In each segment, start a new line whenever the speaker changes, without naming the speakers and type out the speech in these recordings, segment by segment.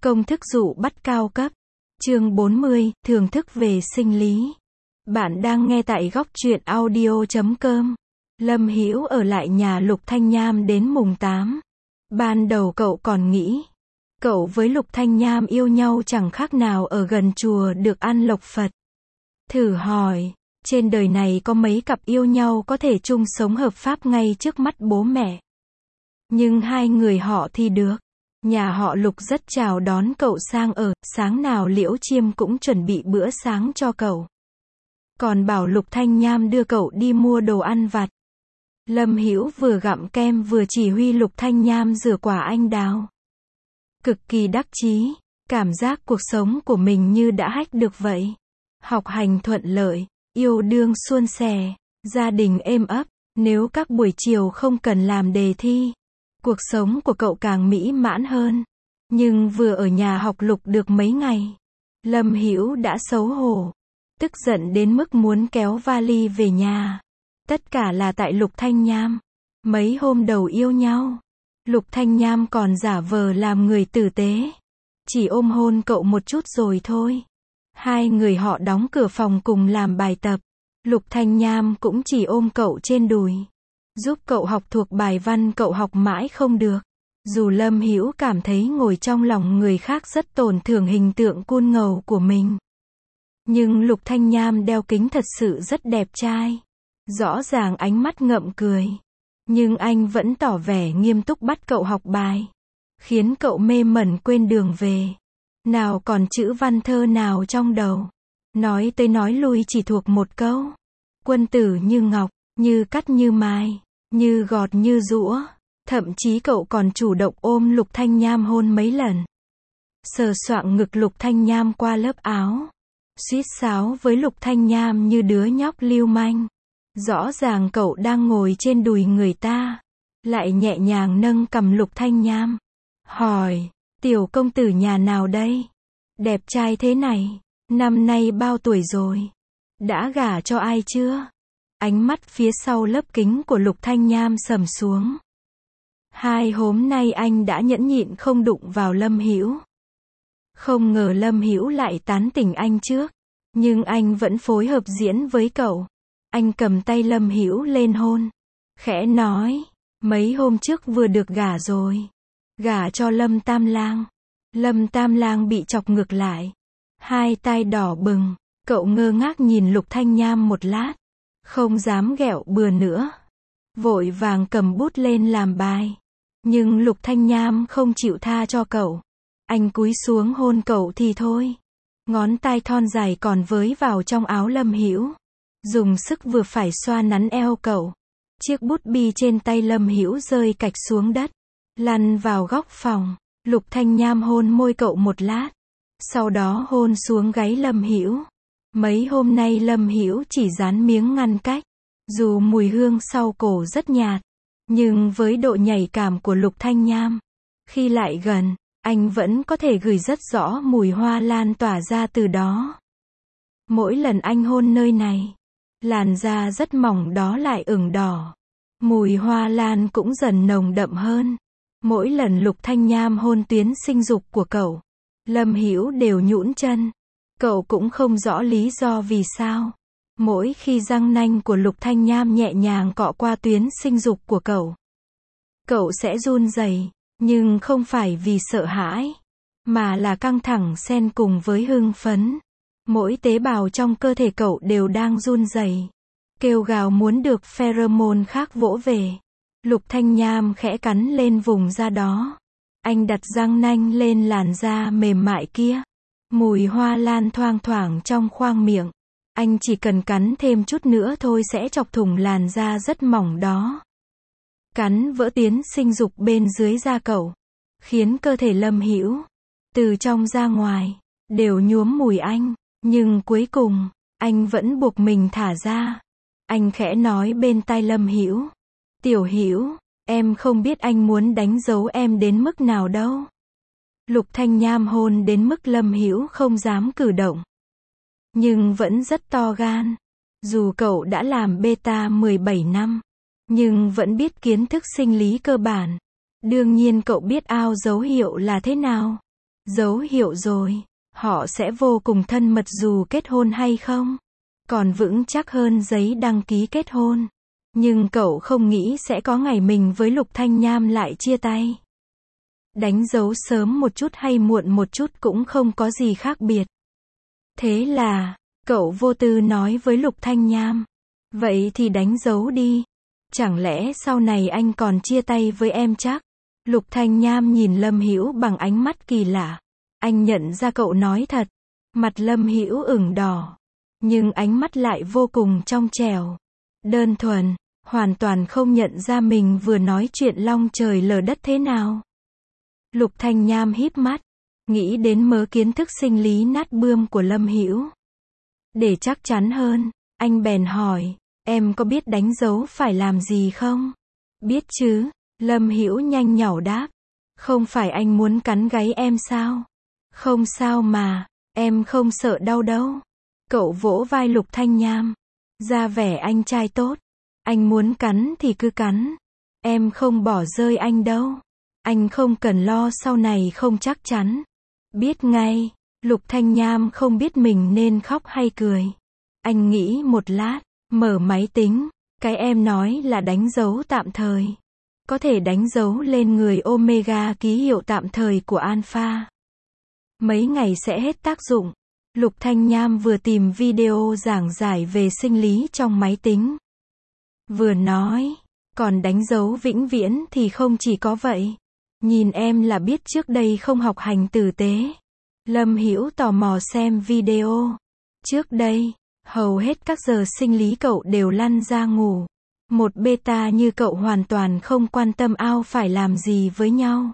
Công thức dụ bắt cao cấp. Chương 40, thưởng thức về sinh lý. Bạn đang nghe tại góc truyện audio.com. Lâm Hữu ở lại nhà Lục Thanh Nham đến mùng 8. Ban đầu cậu còn nghĩ, cậu với Lục Thanh Nham yêu nhau chẳng khác nào ở gần chùa được ăn lộc Phật. Thử hỏi, trên đời này có mấy cặp yêu nhau có thể chung sống hợp pháp ngay trước mắt bố mẹ. Nhưng hai người họ thì được. Nhà họ Lục rất chào đón cậu sang ở, sáng nào Liễu Chiêm cũng chuẩn bị bữa sáng cho cậu. Còn bảo Lục Thanh Nham đưa cậu đi mua đồ ăn vặt. Lâm Hữu vừa gặm kem vừa chỉ huy Lục Thanh Nham rửa quả anh đào. Cực kỳ đắc chí, cảm giác cuộc sống của mình như đã hack được vậy. Học hành thuận lợi, yêu đương suôn sẻ, gia đình êm ấp, nếu các buổi chiều không cần làm đề thi, cuộc sống của cậu càng mỹ mãn hơn. Nhưng vừa ở nhà học Lục được mấy ngày, Lâm Hữu đã xấu hổ, tức giận đến mức muốn kéo vali về nhà. Tất cả là tại Lục Thanh Nham. Mấy hôm đầu yêu nhau, Lục Thanh Nham còn giả vờ làm người tử tế, chỉ ôm hôn cậu một chút rồi thôi. Hai người họ đóng cửa phòng cùng làm bài tập. Lục Thanh Nham cũng chỉ ôm cậu trên đùi, giúp cậu học thuộc bài văn cậu học mãi không được. Dù Lâm Hữu cảm thấy ngồi trong lòng người khác rất tổn thương hình tượng cool ngầu của mình, nhưng Lục Thanh Nham đeo kính thật sự rất đẹp trai. Rõ ràng ánh mắt ngậm cười, nhưng anh vẫn tỏ vẻ nghiêm túc bắt cậu học bài, khiến cậu mê mẩn quên đường về. Nào còn chữ văn thơ nào trong đầu. Nói tới nói lui chỉ thuộc một câu. Quân tử như ngọc, như cắt như mai, như gọt như giũa. Thậm chí cậu còn chủ động ôm Lục Thanh Nham hôn mấy lần. Sờ soạng ngực Lục Thanh Nham qua lớp áo. Suýt sáo với Lục Thanh Nham như đứa nhóc lưu manh. Rõ ràng cậu đang ngồi trên đùi người ta, lại nhẹ nhàng nâng cằm Lục Thanh Nham. Hỏi, tiểu công tử nhà nào đây? Đẹp trai thế này, năm nay bao tuổi rồi? Đã gả cho ai chưa? Ánh mắt phía sau lớp kính của Lục Thanh Nham sầm xuống. 2 hôm nay anh đã nhẫn nhịn không đụng vào Lâm Hữu. Không ngờ Lâm Hữu lại tán tỉnh anh trước, nhưng anh vẫn phối hợp diễn với cậu. Anh cầm tay Lâm Hữu lên hôn, khẽ nói, mấy hôm trước vừa được gả rồi. Gả cho Lâm Tam Lang. Lâm Tam Lang bị chọc ngược lại, hai tai đỏ bừng. Cậu ngơ ngác nhìn Lục Thanh Nham một lát, không dám ghẹo bừa nữa, vội vàng cầm bút lên làm bài. Nhưng Lục Thanh Nham không chịu tha cho cậu. Anh cúi xuống hôn cậu thì thôi, ngón tay thon dài còn với vào trong áo Lâm Hữu, dùng sức vừa phải xoa nắn eo cậu. Chiếc bút bi trên tay Lâm Hữu rơi cạch xuống đất, lăn vào góc phòng. Lục Thanh Nham hôn môi cậu một lát, sau đó hôn xuống gáy Lâm Hữu. Mấy hôm nay Lâm Hữu chỉ dán miếng ngăn cách, dù mùi hương sau cổ rất nhạt, nhưng với độ nhạy cảm của Lục Thanh Nham, khi lại gần, anh vẫn có thể gửi rất rõ mùi hoa lan tỏa ra từ đó. Mỗi lần anh hôn nơi này, làn da rất mỏng đó lại ửng đỏ, mùi hoa lan cũng dần nồng đậm hơn. Mỗi lần Lục Thanh Nham hôn tuyến sinh dục của cậu, Lâm Hữu đều nhũn chân. Cậu cũng không rõ lý do vì sao. Mỗi khi răng nanh của Lục Thanh Nham nhẹ nhàng cọ qua tuyến sinh dục của cậu sẽ run rẩy, nhưng không phải vì sợ hãi, mà là căng thẳng xen cùng với hưng phấn. Mỗi tế bào trong cơ thể cậu đều đang run rẩy, kêu gào muốn được pheromone khác vỗ về. Lục Thanh Nham khẽ cắn lên vùng da đó. Anh đặt răng nanh lên làn da mềm mại kia. Mùi hoa lan thoang thoảng trong khoang miệng. Anh chỉ cần cắn thêm chút nữa thôi sẽ chọc thủng làn da rất mỏng đó. Cắn vỡ tuyến sinh dục bên dưới da cậu, khiến cơ thể Lâm Hữu, từ trong ra ngoài, đều nhuốm mùi anh. Nhưng cuối cùng, anh vẫn buộc mình thả ra. Anh khẽ nói bên tai Lâm Hữu. Tiểu Hữu, em không biết anh muốn đánh dấu em đến mức nào đâu. Lục Thanh Nham hôn đến mức Lâm Hữu không dám cử động, nhưng vẫn rất to gan. Dù cậu đã làm beta 17 năm, nhưng vẫn biết kiến thức sinh lý cơ bản. Đương nhiên cậu biết ao dấu hiệu là thế nào. Dấu hiệu rồi. Họ sẽ vô cùng thân mật dù kết hôn hay không. Còn vững chắc hơn giấy đăng ký kết hôn. Nhưng cậu không nghĩ sẽ có ngày mình với Lục Thanh Nham lại chia tay. Đánh dấu sớm một chút hay muộn một chút cũng không có gì khác biệt. Thế là, cậu vô tư nói với Lục Thanh Nham. Vậy thì đánh dấu đi. Chẳng lẽ sau này anh còn chia tay với em chắc? Lục Thanh Nham nhìn Lâm Hữu bằng ánh mắt kỳ lạ. Anh nhận ra cậu nói thật. Mặt Lâm Hữu ửng đỏ. Nhưng ánh mắt lại vô cùng trong trẻo. Đơn thuần, hoàn toàn không nhận ra mình vừa nói chuyện long trời lở đất thế nào. Lục Thanh Nham híp mắt. Nghĩ đến mớ kiến thức sinh lý nát bươm của Lâm Hữu. Để chắc chắn hơn, anh bèn hỏi. Em có biết đánh dấu phải làm gì không? Biết chứ, Lâm Hữu nhanh nhảu đáp. Không phải anh muốn cắn gáy em sao? Không sao mà, em không sợ đau đâu. Cậu vỗ vai Lục Thanh Nham. Ra vẻ anh trai tốt. Anh muốn cắn thì cứ cắn. Em không bỏ rơi anh đâu. Anh không cần lo sau này không chắc chắn. Biết ngay, Lục Thanh Nham không biết mình nên khóc hay cười. Anh nghĩ một lát, mở máy tính. Cái em nói là đánh dấu tạm thời. Có thể đánh dấu lên người Omega ký hiệu tạm thời của Alpha. Mấy ngày sẽ hết tác dụng. Lục Thanh Nham vừa tìm video giảng giải về sinh lý trong máy tính. Vừa nói, còn đánh dấu vĩnh viễn thì không chỉ có vậy. Nhìn em là biết trước đây không học hành tử tế. Lâm Hữu tò mò xem video. Trước đây, hầu hết các giờ sinh lý cậu đều lăn ra ngủ. Một beta như cậu hoàn toàn không quan tâm ao phải làm gì với nhau.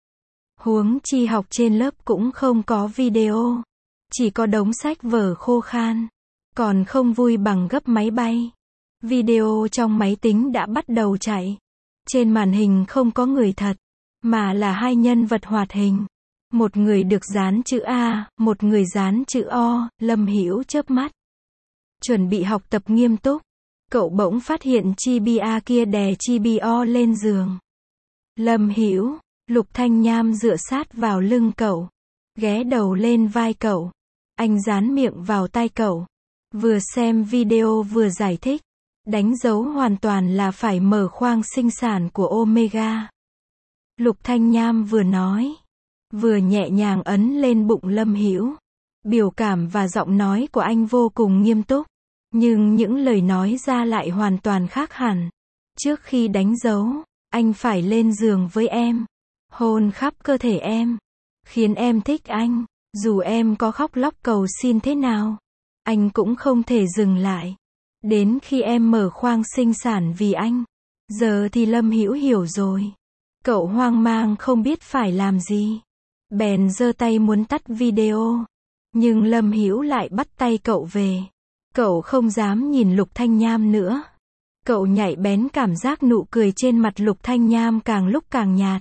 Huống chi học trên lớp cũng không có video. Chỉ có đống sách vở khô khan. Còn không vui bằng gấp máy bay. Video trong máy tính đã bắt đầu chạy. Trên màn hình không có người thật, mà là hai nhân vật hoạt hình. Một người được dán chữ A, một người dán chữ O. Lâm Hữu chớp mắt. Chuẩn bị học tập nghiêm túc. Cậu bỗng phát hiện Chibi A kia đè Chibi O lên giường. Lâm Hữu, Lục Thanh Nham dựa sát vào lưng cậu. Ghé đầu lên vai cậu. Anh dán miệng vào tai cậu. Vừa xem video vừa giải thích. Đánh dấu hoàn toàn là phải mở khoang sinh sản của Omega. Lục Thanh Nham vừa nói, vừa nhẹ nhàng ấn lên bụng Lâm Hữu. Biểu cảm và giọng nói của anh vô cùng nghiêm túc. Nhưng những lời nói ra lại hoàn toàn khác hẳn. Trước khi đánh dấu, anh phải lên giường với em. Hôn khắp cơ thể em. Khiến em thích anh. Dù em có khóc lóc cầu xin thế nào, anh cũng không thể dừng lại. Đến khi em mở khoang sinh sản vì anh. Giờ thì Lâm Hữu hiểu rồi. Cậu hoang mang không biết phải làm gì. Bèn giơ tay muốn tắt video. Nhưng Lâm Hữu lại bắt tay cậu về. Cậu không dám nhìn Lục Thanh Nham nữa. Cậu nhạy bén cảm giác nụ cười trên mặt Lục Thanh Nham càng lúc càng nhạt.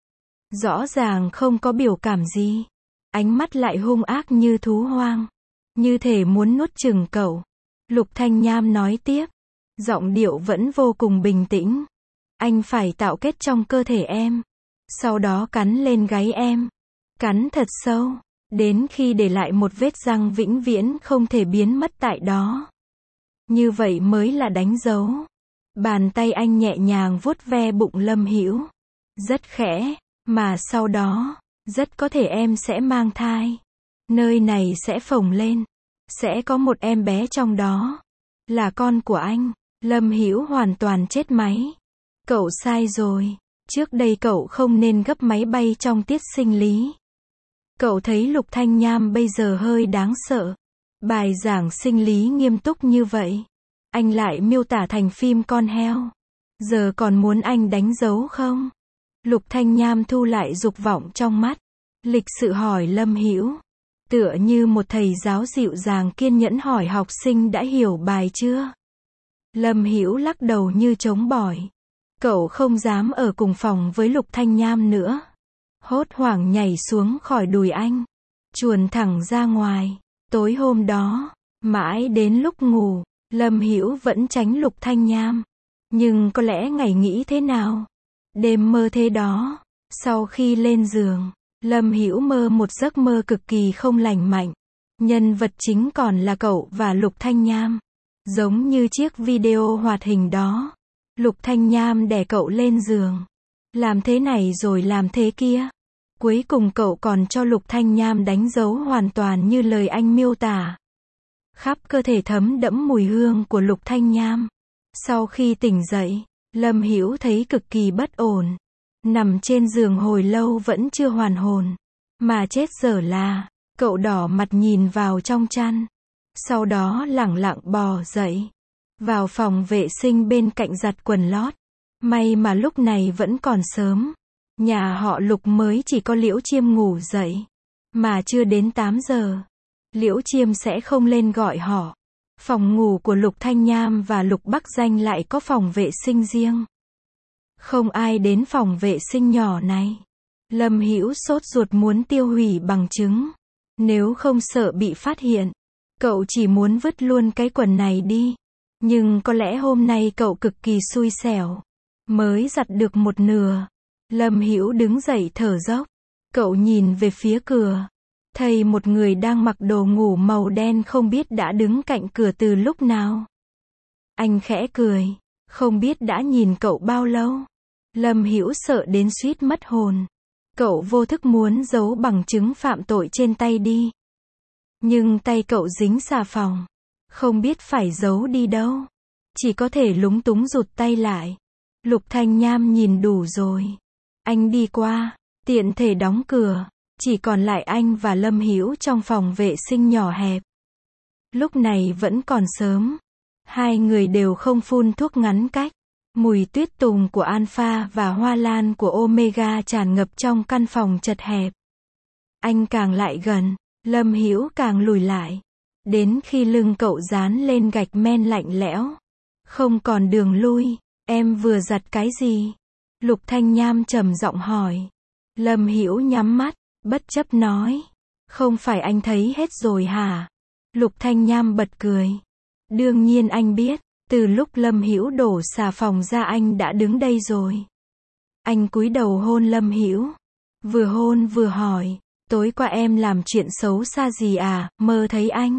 Rõ ràng không có biểu cảm gì. Ánh mắt lại hung ác như thú hoang. Như thể muốn nuốt chửng cậu. Lục Thanh Nham nói tiếp. Giọng điệu vẫn vô cùng bình tĩnh. Anh phải tạo kết trong cơ thể em. Sau đó cắn lên gáy em. Cắn thật sâu. Đến khi để lại một vết răng vĩnh viễn không thể biến mất tại đó. Như vậy mới là đánh dấu. Bàn tay anh nhẹ nhàng vuốt ve bụng Lâm Hữu. Rất khẽ. Mà sau đó, rất có thể em sẽ mang thai. Nơi này sẽ phồng lên. Sẽ có một em bé trong đó. Là con của anh. Lâm Hữu hoàn toàn chết máy. Cậu sai rồi. Trước đây cậu không nên gấp máy bay trong tiết sinh lý. Cậu thấy Lục Thanh Nham bây giờ hơi đáng sợ. Bài giảng sinh lý nghiêm túc như vậy. Anh lại miêu tả thành phim con heo. Giờ còn muốn anh đánh dấu không? Lục Thanh Nham thu lại dục vọng trong mắt. Lịch sự hỏi Lâm Hữu. Tựa như một thầy giáo dịu dàng kiên nhẫn hỏi học sinh đã hiểu bài chưa? Lâm Hữu lắc đầu như chống bỏi. Cậu không dám ở cùng phòng với Lục Thanh Nham nữa. Hốt hoảng nhảy xuống khỏi đùi anh. Chuồn thẳng ra ngoài. Tối hôm đó, mãi đến lúc ngủ, Lâm Hữu vẫn tránh Lục Thanh Nham. Nhưng có lẽ ngày nghĩ thế nào? Đêm mơ thế đó. Sau khi lên giường, Lâm Hữu mơ một giấc mơ cực kỳ không lành mạnh. Nhân vật chính còn là cậu và Lục Thanh Nham. Giống như chiếc video hoạt hình đó. Lục Thanh Nham đè cậu lên giường. Làm thế này rồi làm thế kia. Cuối cùng cậu còn cho Lục Thanh Nham đánh dấu hoàn toàn như lời anh miêu tả. Khắp cơ thể thấm đẫm mùi hương của Lục Thanh Nham. Sau khi tỉnh dậy, Lâm Hữu thấy cực kỳ bất ổn. Nằm trên giường hồi lâu vẫn chưa hoàn hồn. Mà chết dở là, cậu đỏ mặt nhìn vào trong chăn. Sau đó lẳng lặng bò dậy. Vào phòng vệ sinh bên cạnh giặt quần lót. May mà lúc này vẫn còn sớm. Nhà họ Lục mới chỉ có Liễu Chiêm ngủ dậy. Mà chưa đến 8 giờ. Liễu Chiêm sẽ không lên gọi họ. Phòng ngủ của Lục Thanh Nham và Lục Bắc Danh lại có phòng vệ sinh riêng. Không ai đến phòng vệ sinh nhỏ này. Lâm Hữu sốt ruột muốn tiêu hủy bằng chứng. Nếu không sợ bị phát hiện, cậu chỉ muốn vứt luôn cái quần này đi. Nhưng có lẽ hôm nay cậu cực kỳ xui xẻo. Mới giặt được một nửa. Lâm Hữu đứng dậy thở dốc. Cậu nhìn về phía cửa. Thấy một người đang mặc đồ ngủ màu đen không biết đã đứng cạnh cửa từ lúc nào. Anh khẽ cười. Không biết đã nhìn cậu bao lâu. Lâm Hữu sợ đến suýt mất hồn. Cậu vô thức muốn giấu bằng chứng phạm tội trên tay đi. Nhưng tay cậu dính xà phòng. Không biết phải giấu đi đâu. Chỉ có thể lúng túng rụt tay lại. Lục Thanh Nham nhìn đủ rồi. Anh đi qua, tiện thể đóng cửa. Chỉ còn lại anh và Lâm Hữu trong phòng vệ sinh nhỏ hẹp. Lúc này vẫn còn sớm. Hai người đều không phun thuốc ngắn cách. Mùi tuyết tùng của Alpha và hoa lan của Omega tràn ngập trong căn phòng chật hẹp. Anh càng lại gần, Lâm Hữu càng lùi lại. Đến khi lưng cậu dán lên gạch men lạnh lẽo. Không còn đường lui. Em vừa giặt cái gì? Lục Thanh Nham trầm giọng hỏi. Lâm Hữu nhắm mắt, bất chấp nói. Không phải anh thấy hết rồi hả? Lục Thanh Nham bật cười. Đương nhiên anh biết. Từ lúc Lâm Hữu đổ xà phòng ra anh đã đứng đây rồi. Anh cúi đầu hôn Lâm Hữu. Vừa hôn vừa hỏi. Tối qua em làm chuyện xấu xa gì à, mơ thấy anh?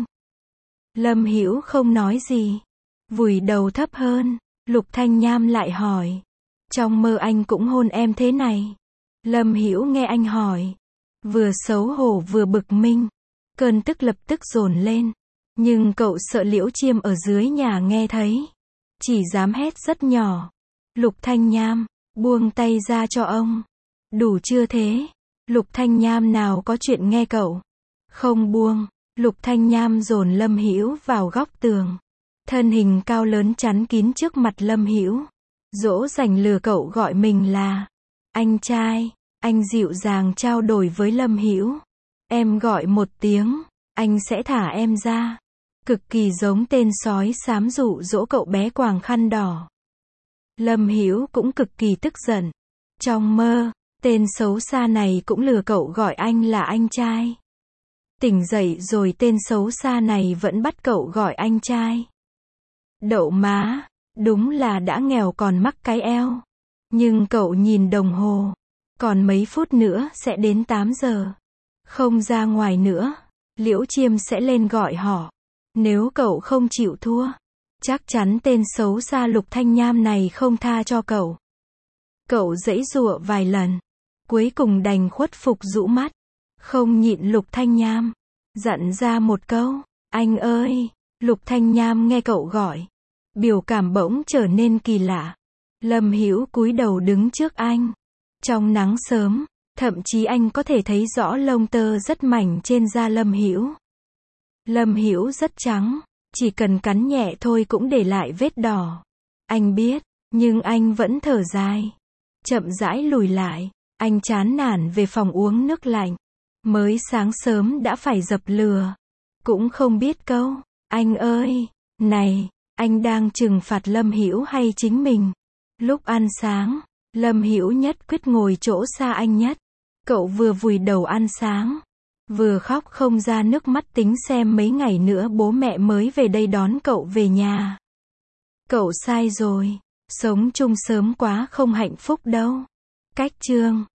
Lâm Hữu không nói gì. Vùi đầu thấp hơn. Lục Thanh Nham lại hỏi. Trong mơ anh cũng hôn em thế này. Lâm Hữu nghe anh hỏi. Vừa xấu hổ vừa bực mình. Cơn tức lập tức dồn lên. Nhưng cậu sợ Liễu Chiêm ở dưới nhà nghe thấy. Chỉ dám hét rất nhỏ. Lục Thanh Nham, buông tay ra cho ông. Đủ chưa thế? Lục Thanh Nham nào có chuyện nghe cậu. Không buông. Lục Thanh Nham dồn Lâm Hữu vào góc tường. Thân hình cao lớn chắn kín trước mặt Lâm Hữu. Dỗ dành lừa cậu gọi mình là anh trai. Anh dịu dàng trao đổi với Lâm Hữu. Em gọi một tiếng, anh sẽ thả em ra. Cực kỳ giống tên sói xám dụ dỗ cậu bé quàng khăn đỏ. Lâm Hữu cũng cực kỳ tức giận. Trong mơ, tên xấu xa này cũng lừa cậu gọi anh là anh trai. Tỉnh dậy rồi tên xấu xa này vẫn bắt cậu gọi anh trai. Đậu má, đúng là đã nghèo còn mắc cái eo. Nhưng cậu nhìn đồng hồ. Còn mấy phút nữa sẽ đến 8 giờ. Không ra ngoài nữa, Liễu Chiêm sẽ lên gọi họ. Nếu cậu không chịu thua, chắc chắn tên xấu xa Lục Thanh Nham này không tha cho cậu. Cậu giãy giụa vài lần, cuối cùng đành khuất phục rũ mắt. Không nhịn Lục Thanh Nham, dặn ra một câu, anh ơi. Lục Thanh Nham nghe cậu gọi, biểu cảm bỗng trở nên kỳ lạ. Lâm Hữu cúi đầu đứng trước anh. Trong nắng sớm, thậm chí anh có thể thấy rõ lông tơ rất mảnh trên da Lâm Hữu. Lâm Hữu rất trắng, chỉ cần cắn nhẹ thôi cũng để lại vết đỏ. Anh biết, nhưng anh vẫn thở dài. Chậm rãi lùi lại, anh chán nản về phòng uống nước lạnh. Mới sáng sớm đã phải dập lửa. Cũng không biết câu, anh ơi, này, anh đang trừng phạt Lâm Hữu hay chính mình? Lúc ăn sáng, Lâm Hữu nhất quyết ngồi chỗ xa anh nhất. Cậu vừa vùi đầu ăn sáng, vừa khóc không ra nước mắt tính xem mấy ngày nữa bố mẹ mới về đây đón cậu về nhà. Cậu sai rồi, sống chung sớm quá không hạnh phúc đâu. Cách chương